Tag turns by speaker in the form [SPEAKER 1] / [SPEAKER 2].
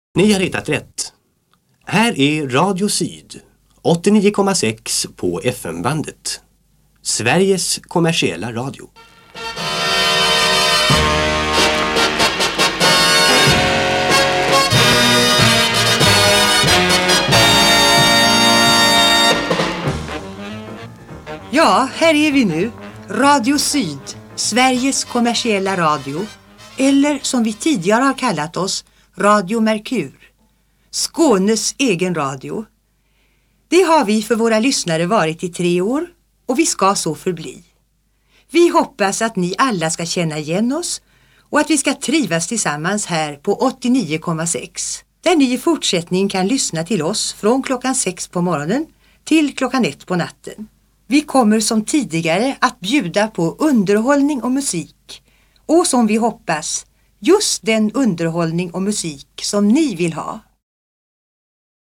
[SPEAKER 1] Ni har hittat rätt. Här är Radio Syd, 89,6 på FM-bandet. Sveriges kommersiella radio.
[SPEAKER 2] Ja, här är vi nu. Radio Syd, Sveriges kommersiella radio. Eller som vi tidigare har kallat oss, Radio Merkur. Skånes egen radio. Det har vi för våra lyssnare varit i 3 år och vi ska så förbli. Vi hoppas att ni alla ska känna igen oss och att vi ska trivas tillsammans här på 89,6. Där ni i fortsättningen kan lyssna till oss från klockan 6 på morgonen till klockan 1 på natten. Vi kommer som tidigare att bjuda på underhållning och musik. Och som vi hoppas, just den underhållning och musik som ni vill ha.